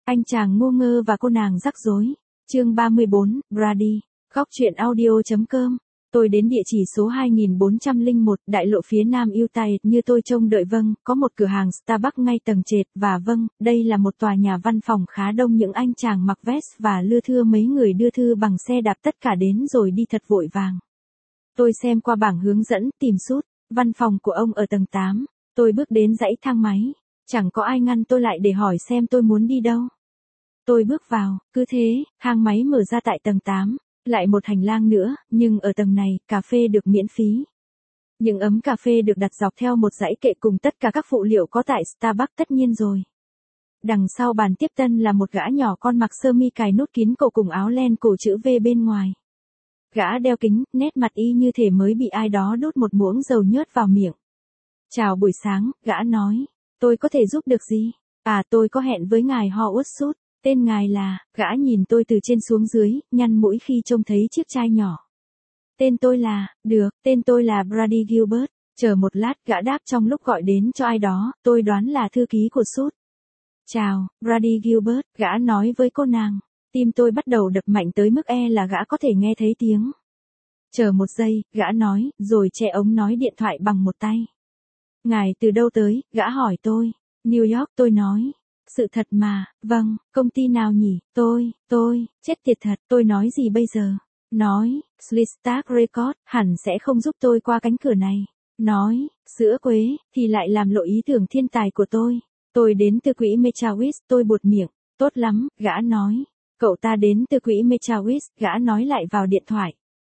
Anh chàng ngu ngơ và cô nàng rắc rối. Chương 34, Brady. Góc truyện audio.com. Tôi đến địa chỉ số 2401, đại lộ phía nam Utah, như tôi trông đợi. Vâng, có một cửa hàng Starbucks ngay tầng trệt, và vâng, đây là một tòa nhà văn phòng khá đông những anh chàng mặc vest và lưa thưa, mấy người đưa thư bằng xe đạp, tất cả đến rồi đi thật vội vàng. Tôi xem qua bảng hướng dẫn, tìm sút. Văn phòng của ông ở tầng 8. Tôi bước đến dãy thang máy. Chẳng có ai ngăn tôi lại để hỏi xem tôi muốn đi đâu. Tôi bước vào, cứ thế, thang máy mở ra tại tầng 8. Lại một hành lang nữa, nhưng ở tầng này, cà phê được miễn phí. Những ấm cà phê được đặt dọc theo một dãy kệ cùng tất cả các phụ liệu có tại Starbucks, tất nhiên rồi. Đằng sau bàn tiếp tân là một gã nhỏ con mặc sơ mi cài nút kín cổ cùng áo len cổ chữ V bên ngoài. Gã đeo kính, nét mặt y như thể mới bị ai đó đút một muỗng dầu nhớt vào miệng. Chào buổi sáng, gã nói. Tôi có thể giúp được gì? À, tôi có hẹn với ngài Howard Sút. Tên ngài là, gã nhìn tôi từ trên xuống dưới, nhăn mũi khi trông thấy chiếc chai nhỏ. Tên tôi là, được, tên tôi là Brady Gilbert. Chờ một lát, gã đáp trong lúc gọi đến cho ai đó, tôi đoán là thư ký của Sút. Chào, Brady Gilbert, gã nói với cô nàng. Tim tôi bắt đầu đập mạnh tới mức là gã có thể nghe thấy tiếng. Chờ một giây, gã nói, rồi che ống nói điện thoại bằng một tay. Ngài từ đâu tới, gã hỏi tôi. New York, tôi nói. Sự thật mà, vâng, công ty nào nhỉ? Tôi, chết tiệt thật, tôi nói gì bây giờ? Nói, Slistack Record, hẳn sẽ không giúp tôi qua cánh cửa này. Nói, sữa quế, thì lại làm lộ ý tưởng thiên tài của tôi. Tôi đến từ quỹ Mechawis, tôi buột miệng. Tốt lắm, gã nói. Cậu ta đến từ quỹ Mechawis, gã nói lại vào điện thoại.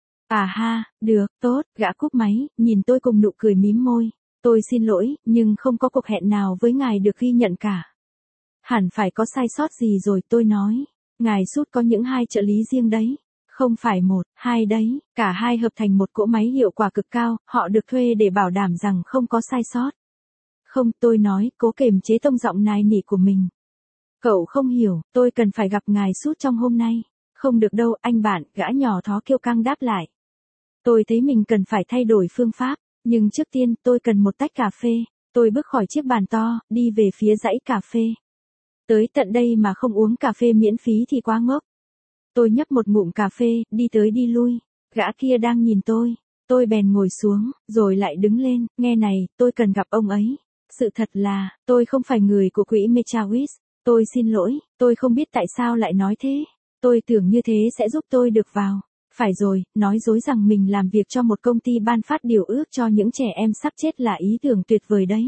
À ha, được, tốt, gã cúp máy, nhìn tôi cùng nụ cười mím môi. Tôi xin lỗi, nhưng không có cuộc hẹn nào với ngài được ghi nhận cả. Hẳn phải có sai sót gì rồi, tôi nói. Ngài Sút có những 2 trợ lý riêng đấy. Không phải 1, 2 đấy, cả 2 hợp thành một cỗ máy hiệu quả cực cao, họ được thuê để bảo đảm rằng không có sai sót. Không, tôi nói, cố kiềm chế tông giọng nài nỉ của mình. Cậu không hiểu, tôi cần phải gặp ngài Sút trong hôm nay. Không được đâu, anh bạn, gã nhỏ thó kiêu căng đáp lại. Tôi thấy mình cần phải thay đổi phương pháp, nhưng trước tiên tôi cần một tách cà phê. Tôi bước khỏi chiếc bàn to, đi về phía dãy cà phê. Tới tận đây mà không uống cà phê miễn phí thì quá ngốc. Tôi nhấp một ngụm cà phê, đi tới đi lui. Gã kia đang nhìn tôi bèn ngồi xuống, rồi lại đứng lên. Nghe này, tôi cần gặp ông ấy. Sự thật là, tôi không phải người của quỹ Mechawis. Tôi xin lỗi, tôi không biết tại sao lại nói thế. Tôi tưởng như thế sẽ giúp tôi được vào. Phải rồi, nói dối rằng mình làm việc cho một công ty ban phát điều ước cho những trẻ em sắp chết là ý tưởng tuyệt vời đấy.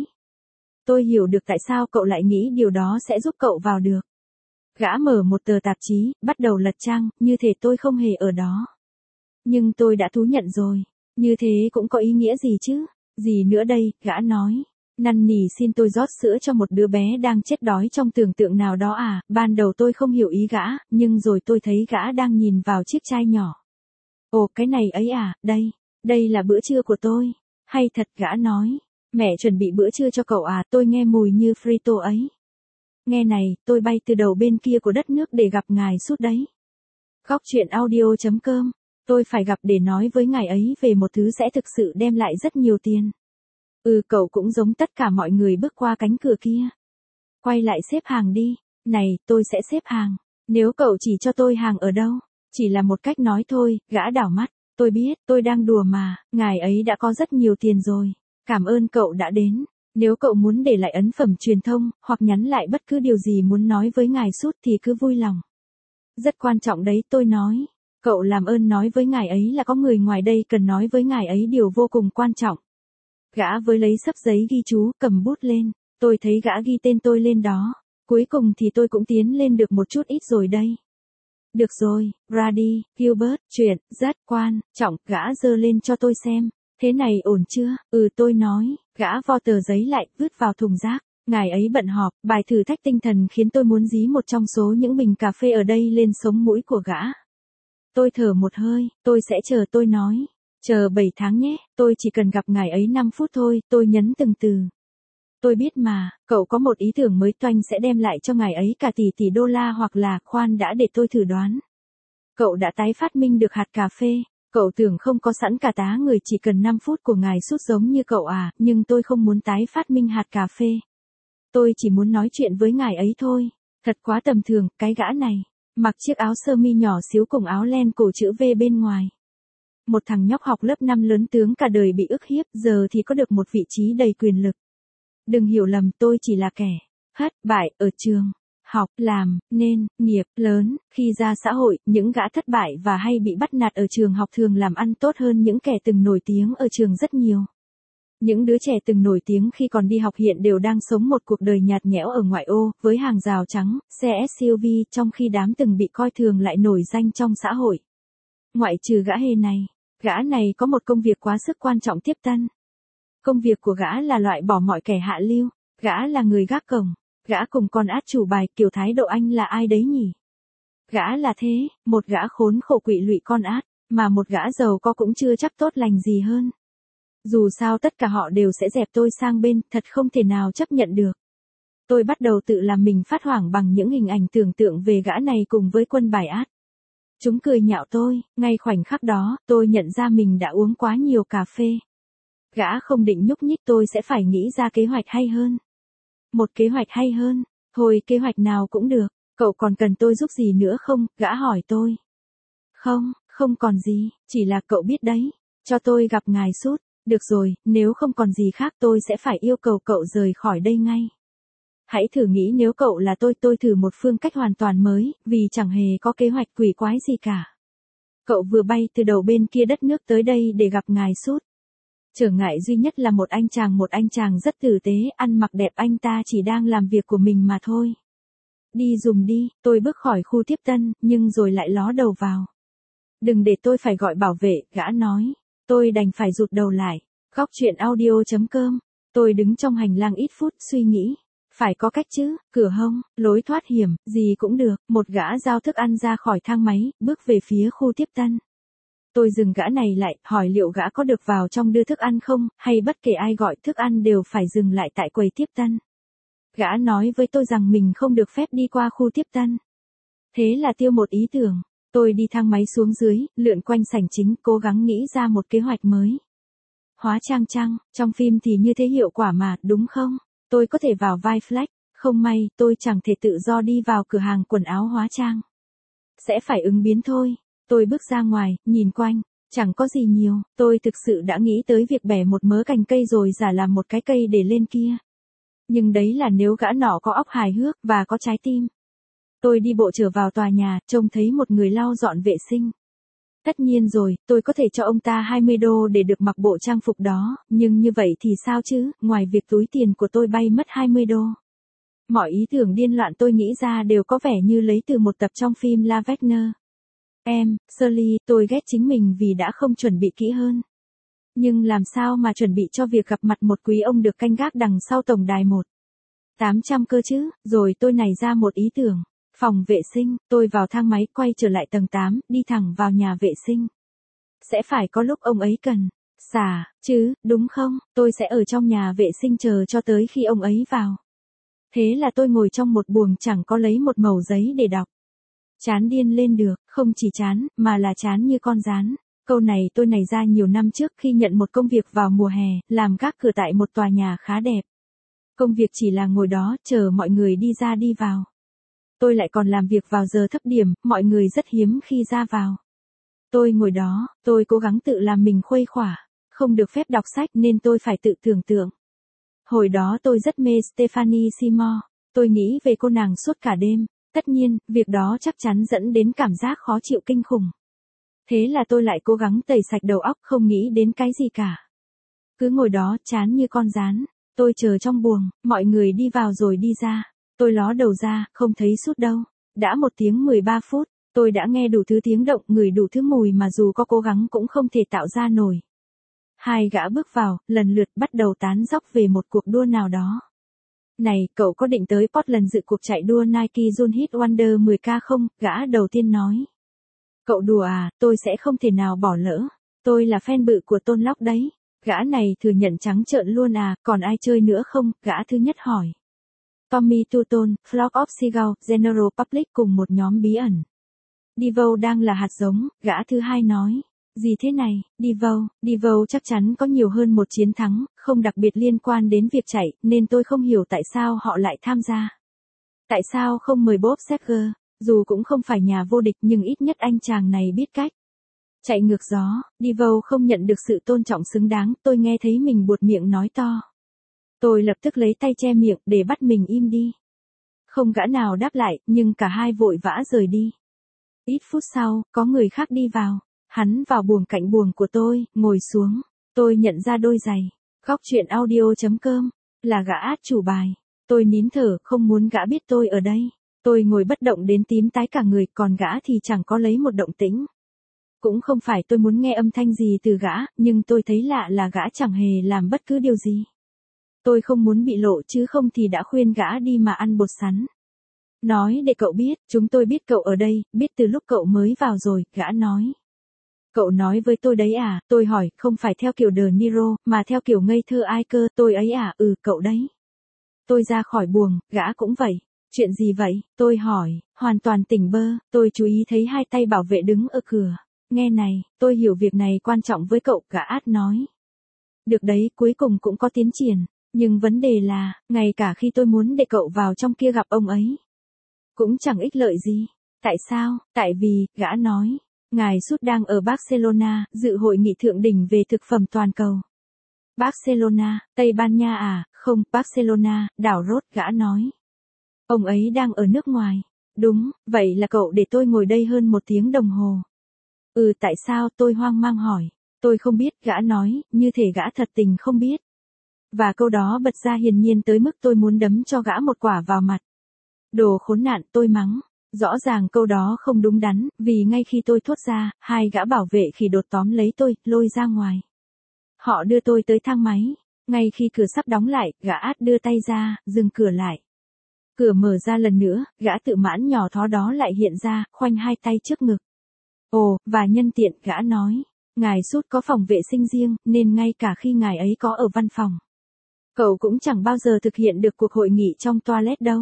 Tôi hiểu được tại sao cậu lại nghĩ điều đó sẽ giúp cậu vào được. Gã mở một tờ tạp chí, bắt đầu lật trang, như thể tôi không hề ở đó. Nhưng tôi đã thú nhận rồi. Như thế cũng có ý nghĩa gì chứ? Gì nữa đây, gã nói. Năn nỉ xin tôi rót sữa cho một đứa bé đang chết đói trong tưởng tượng nào đó à? Ban đầu tôi không hiểu ý gã, nhưng rồi tôi thấy gã đang nhìn vào chiếc chai nhỏ. Ồ, cái này ấy à, đây là bữa trưa của tôi. Hay thật, gã nói. Mẹ chuẩn bị bữa trưa cho cậu à, tôi nghe mùi như frito ấy. Nghe này, tôi bay từ đầu bên kia của đất nước để gặp ngài Sút đấy. Góc truyện audio.com. Tôi phải gặp để nói với ngài ấy về một thứ sẽ thực sự đem lại rất nhiều tiền. Cậu cũng giống tất cả mọi người bước qua cánh cửa kia. Quay lại xếp hàng đi. Này, tôi sẽ xếp hàng. Nếu cậu chỉ cho tôi hàng ở đâu. Chỉ là một cách nói thôi, gã đảo mắt. Tôi biết, tôi đang đùa mà, ngài ấy đã có rất nhiều tiền rồi. Cảm ơn cậu đã đến. Nếu cậu muốn để lại ấn phẩm truyền thông, hoặc nhắn lại bất cứ điều gì muốn nói với ngài Sút thì cứ vui lòng. Rất quan trọng đấy, tôi nói. Cậu làm ơn nói với ngài ấy là có người ngoài đây cần nói với ngài ấy điều vô cùng quan trọng. Gã với lấy xấp giấy ghi chú, cầm bút lên. Tôi thấy gã ghi tên tôi lên đó. Cuối cùng thì tôi cũng tiến lên được một chút ít rồi đây. Được rồi, Brady, Gilbert, chuyện rất quan trọng, gã giơ lên cho tôi xem. Thế này ổn chưa? Tôi nói, gã vo tờ giấy lại, vứt vào thùng rác. Ngài ấy bận họp, bài thử thách tinh thần khiến tôi muốn dí một trong số những bình cà phê ở đây lên sống mũi của gã. Tôi thở một hơi, tôi sẽ chờ, tôi nói. Chờ 7 tháng nhé, tôi chỉ cần gặp ngài ấy 5 phút thôi, tôi nhấn từng từ. Tôi biết mà, cậu có một ý tưởng mới toanh sẽ đem lại cho ngài ấy cả tỷ đô la hoặc là, khoan đã để tôi thử đoán. Cậu đã tái phát minh được hạt cà phê. Cậu tưởng không có sẵn cả tá người chỉ cần 5 phút của ngài Sút giống như cậu à, nhưng tôi không muốn tái phát minh hạt cà phê. Tôi chỉ muốn nói chuyện với ngài ấy thôi. Thật quá tầm thường, cái gã này. Mặc chiếc áo sơ mi nhỏ xíu cùng áo len cổ chữ V bên ngoài. Một thằng nhóc học lớp 5 lớn tướng cả đời bị ức hiếp, giờ thì có được một vị trí đầy quyền lực. Đừng hiểu lầm, tôi chỉ là kẻ thất bại ở trường học, làm nên nghiệp lớn. Khi ra xã hội, những gã thất bại và hay bị bắt nạt ở trường học thường làm ăn tốt hơn những kẻ từng nổi tiếng ở trường rất nhiều. Những đứa trẻ từng nổi tiếng khi còn đi học hiện đều đang sống một cuộc đời nhạt nhẽo ở ngoại ô, với hàng rào trắng, xe SUV, trong khi đám từng bị coi thường lại nổi danh trong xã hội. Ngoại trừ gã này có một công việc quá sức quan trọng tiếp tân. Công việc của gã là loại bỏ mọi kẻ hạ lưu, gã là người gác cổng, gã cùng con át chủ bài, kiểu thái độ anh là ai đấy nhỉ? Gã là thế, một gã khốn khổ quỵ lụy con át, mà một gã giàu có cũng chưa chắc tốt lành gì hơn. Dù sao tất cả họ đều sẽ dẹp tôi sang bên, thật không thể nào chấp nhận được. Tôi bắt đầu tự làm mình phát hoảng bằng những hình ảnh tưởng tượng về gã này cùng với quân bài át. Chúng cười nhạo tôi, ngay khoảnh khắc đó, tôi nhận ra mình đã uống quá nhiều cà phê. Gã không định nhúc nhích, tôi sẽ phải nghĩ ra kế hoạch hay hơn. Một kế hoạch hay hơn, thôi kế hoạch nào cũng được, cậu còn cần tôi giúp gì nữa không, gã hỏi tôi. Không còn gì, chỉ là cậu biết đấy, cho tôi gặp ngài sút. Được rồi, nếu không còn gì khác tôi sẽ phải yêu cầu cậu rời khỏi đây ngay. Hãy thử nghĩ nếu cậu là tôi thử một phương cách hoàn toàn mới, vì chẳng hề có kế hoạch quỷ quái gì cả. Cậu vừa bay từ đầu bên kia đất nước tới đây để gặp ngài sút. Trở ngại duy nhất là một anh chàng rất tử tế, ăn mặc đẹp, anh ta chỉ đang làm việc của mình mà thôi. Đi dùng đi, tôi bước khỏi khu tiếp tân, nhưng rồi lại ló đầu vào. Đừng để tôi phải gọi bảo vệ, gã nói. Tôi đành phải rụt đầu lại. Góc chuyện audio.com. Tôi đứng trong hành lang ít phút suy nghĩ. Phải có cách chứ, cửa hông, lối thoát hiểm, gì cũng được. Một gã giao thức ăn ra khỏi thang máy, bước về phía khu tiếp tân. Tôi dừng gã này lại, hỏi liệu gã có được vào trong đưa thức ăn không, hay bất kể ai gọi thức ăn đều phải dừng lại tại quầy tiếp tân. Gã nói với tôi rằng mình không được phép đi qua khu tiếp tân. Thế là tiêu một ý tưởng. Tôi đi thang máy xuống dưới, lượn quanh sảnh chính, cố gắng nghĩ ra một kế hoạch mới. Hóa trang chăng, trong phim thì như thế hiệu quả mà, đúng không? Tôi có thể vào vai Flash, không may, tôi chẳng thể tự do đi vào cửa hàng quần áo hóa trang. Sẽ phải ứng biến thôi. Tôi bước ra ngoài, nhìn quanh, chẳng có gì nhiều, tôi thực sự đã nghĩ tới việc bẻ một mớ cành cây rồi giả làm một cái cây để lên kia. Nhưng đấy là nếu gã nọ có óc hài hước và có trái tim. Tôi đi bộ trở vào tòa nhà, trông thấy một người lau dọn vệ sinh. Tất nhiên rồi, tôi có thể cho ông ta 20 đô để được mặc bộ trang phục đó, nhưng như vậy thì sao chứ, ngoài việc túi tiền của tôi bay mất 20 đô. Mọi ý tưởng điên loạn tôi nghĩ ra đều có vẻ như lấy từ một tập trong phim La Wagner. Shirley, tôi ghét chính mình vì đã không chuẩn bị kỹ hơn. Nhưng làm sao mà chuẩn bị cho việc gặp mặt một quý ông được canh gác đằng sau tổng đài 1-800 cơ chứ, rồi tôi nảy ra một ý tưởng. Phòng vệ sinh, tôi vào thang máy quay trở lại tầng 8, đi thẳng vào nhà vệ sinh. Sẽ phải có lúc ông ấy cần xả, chứ, đúng không, tôi sẽ ở trong nhà vệ sinh chờ cho tới khi ông ấy vào. Thế là tôi ngồi trong một buồng chẳng có lấy một mẩu giấy để đọc. Chán điên lên được, không chỉ chán, mà là chán như con gián. Câu này tôi nảy ra nhiều năm trước khi nhận một công việc vào mùa hè, làm gác cửa tại một tòa nhà khá đẹp. Công việc chỉ là ngồi đó, chờ mọi người đi ra đi vào. Tôi lại còn làm việc vào giờ thấp điểm, mọi người rất hiếm khi ra vào. Tôi ngồi đó, tôi cố gắng tự làm mình khuây khỏa. Không được phép đọc sách nên tôi phải tự tưởng tượng. Hồi đó tôi rất mê Stephanie Seymour. Tôi nghĩ về cô nàng suốt cả đêm. Tất nhiên, việc đó chắc chắn dẫn đến cảm giác khó chịu kinh khủng. Thế là tôi lại cố gắng tẩy sạch đầu óc, không nghĩ đến cái gì cả. Cứ ngồi đó, chán như con gián. Tôi chờ trong buồng, mọi người đi vào rồi đi ra. Tôi ló đầu ra, không thấy sút đâu. Đã 1 tiếng 13 phút, tôi đã nghe đủ thứ tiếng động, ngửi đủ thứ mùi mà dù có cố gắng cũng không thể tạo ra nổi. 2 gã bước vào, lần lượt bắt đầu tán dóc về một cuộc đua nào đó. Này, cậu có định tới Portland dự cuộc chạy đua Nike Run Hit Wonder 10K không? Gã đầu tiên nói. Cậu đùa à, tôi sẽ không thể nào bỏ lỡ. Tôi là fan bự của Tôn Lóc đấy. Gã này thừa nhận trắng trợn luôn à, còn ai chơi nữa không? Gã thứ nhất hỏi. Tommy Tutton, Flock of Seagull, General Public cùng một nhóm bí ẩn. Devo đang là hạt giống, gã thứ hai nói. Gì thế này, Devo chắc chắn có nhiều hơn một chiến thắng, không đặc biệt liên quan đến việc chạy, nên tôi không hiểu tại sao họ lại tham gia. Tại sao không mời Bob Seger? Dù cũng không phải nhà vô địch nhưng ít nhất anh chàng này biết cách. Chạy ngược gió, Devo không nhận được sự tôn trọng xứng đáng, tôi nghe thấy mình buột miệng nói to. Tôi lập tức lấy tay che miệng để bắt mình im đi. Không gã nào đáp lại, nhưng cả hai vội vã rời đi. Ít phút sau, có người khác đi vào. Hắn vào buồng cạnh buồng của tôi, ngồi xuống. Tôi nhận ra đôi giày. Góc chuyện audio.com là gã át chủ bài. Tôi nín thở, không muốn gã biết tôi ở đây. Tôi ngồi bất động đến tím tái cả người, còn gã thì chẳng có lấy một động tĩnh. Cũng không phải tôi muốn nghe âm thanh gì từ gã, nhưng tôi thấy lạ là gã chẳng hề làm bất cứ điều gì. Tôi không muốn bị lộ chứ không thì đã khuyên gã đi mà ăn bột sắn. Nói để cậu biết, chúng tôi biết cậu ở đây, biết từ lúc cậu mới vào rồi, gã nói. Cậu nói với tôi đấy à, tôi hỏi, không phải theo kiểu De Niro, mà theo kiểu ngây thơ ai cơ, tôi ấy à, cậu đấy. Tôi ra khỏi buồng, gã cũng vậy. Chuyện gì vậy, tôi hỏi, hoàn toàn tỉnh bơ, tôi chú ý thấy hai tay bảo vệ đứng ở cửa. Nghe này, tôi hiểu việc này quan trọng với cậu, gã át nói. Được đấy, cuối cùng cũng có tiến triển. Nhưng vấn đề là, ngay cả khi tôi muốn để cậu vào trong kia gặp ông ấy, cũng chẳng ích lợi gì. Tại sao? Tại vì, gã nói, ngài Sút đang ở Barcelona, dự hội nghị thượng đỉnh về thực phẩm toàn cầu. Barcelona, Tây Ban Nha à? Không, Barcelona, đảo Rốt, gã nói. Ông ấy đang ở nước ngoài. Đúng, vậy là cậu để tôi ngồi đây hơn 1 tiếng đồng hồ. Tại sao, tôi hoang mang hỏi. Tôi không biết, gã nói, như thể gã thật tình không biết. Và câu đó bật ra hiển nhiên tới mức tôi muốn đấm cho gã một quả vào mặt. Đồ khốn nạn, tôi mắng. Rõ ràng câu đó không đúng đắn, vì ngay khi tôi thốt ra, hai gã bảo vệ khỉ đột tóm lấy tôi, lôi ra ngoài. Họ đưa tôi tới thang máy. Ngay khi cửa sắp đóng lại, gã át đưa tay ra, dừng cửa lại. Cửa mở ra lần nữa, gã tự mãn nhỏ thó đó lại hiện ra, khoanh hai tay trước ngực. Ồ, và nhân tiện, gã nói. Ngài Sút có phòng vệ sinh riêng, nên ngay cả khi ngài ấy có ở văn phòng, cậu cũng chẳng bao giờ thực hiện được cuộc hội nghị trong toilet đâu.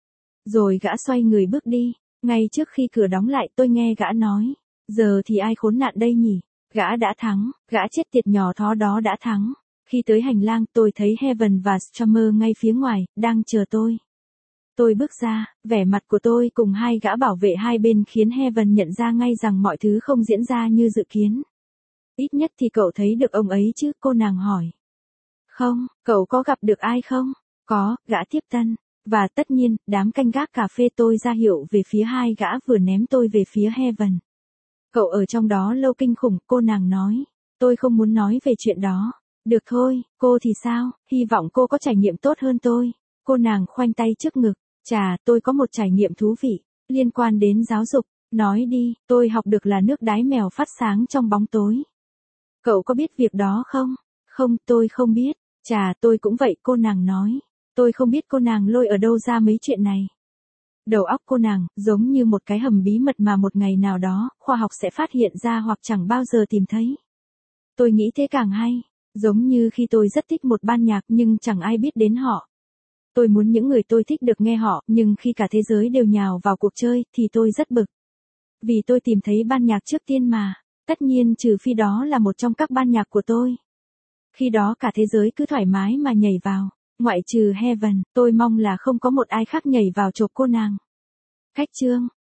Rồi gã xoay người bước đi. Ngay trước khi cửa đóng lại tôi nghe gã nói. Giờ thì ai khốn nạn đây nhỉ? Gã đã thắng, gã chết tiệt nhỏ thó đó đã thắng. Khi tới hành lang tôi thấy Heaven và Summer ngay phía ngoài, đang chờ tôi. Tôi bước ra, vẻ mặt của tôi cùng hai gã bảo vệ hai bên khiến Heaven nhận ra ngay rằng mọi thứ không diễn ra như dự kiến. Ít nhất thì cậu thấy được ông ấy chứ, cô nàng hỏi. Không, cậu có gặp được ai không? Có, gã tiếp tân. Và tất nhiên, đám canh gác cà phê tôi ra hiệu về phía hai gã vừa ném tôi về phía Heaven. Cậu ở trong đó lâu kinh khủng, cô nàng nói. Tôi không muốn nói về chuyện đó. Được thôi, cô thì sao, hy vọng cô có trải nghiệm tốt hơn tôi. Cô nàng khoanh tay trước ngực. Chà, tôi có một trải nghiệm thú vị, liên quan đến giáo dục. Nói đi, tôi học được là nước đái mèo phát sáng trong bóng tối. Cậu có biết việc đó không? Không, tôi không biết. Chà, tôi cũng vậy, cô nàng nói. Tôi không biết cô nàng lôi ở đâu ra mấy chuyện này. Đầu óc cô nàng, giống như một cái hầm bí mật mà một ngày nào đó, khoa học sẽ phát hiện ra hoặc chẳng bao giờ tìm thấy. Tôi nghĩ thế càng hay. Giống như khi tôi rất thích một ban nhạc nhưng chẳng ai biết đến họ. Tôi muốn những người tôi thích được nghe họ, nhưng khi cả thế giới đều nhào vào cuộc chơi, thì tôi rất bực. Vì tôi tìm thấy ban nhạc trước tiên mà. Tất nhiên trừ phi đó là một trong các ban nhạc của tôi. Khi đó cả thế giới cứ thoải mái mà nhảy vào. Ngoại trừ Heaven, tôi mong là không có một ai khác nhảy vào chộp cô nàng. Cách chương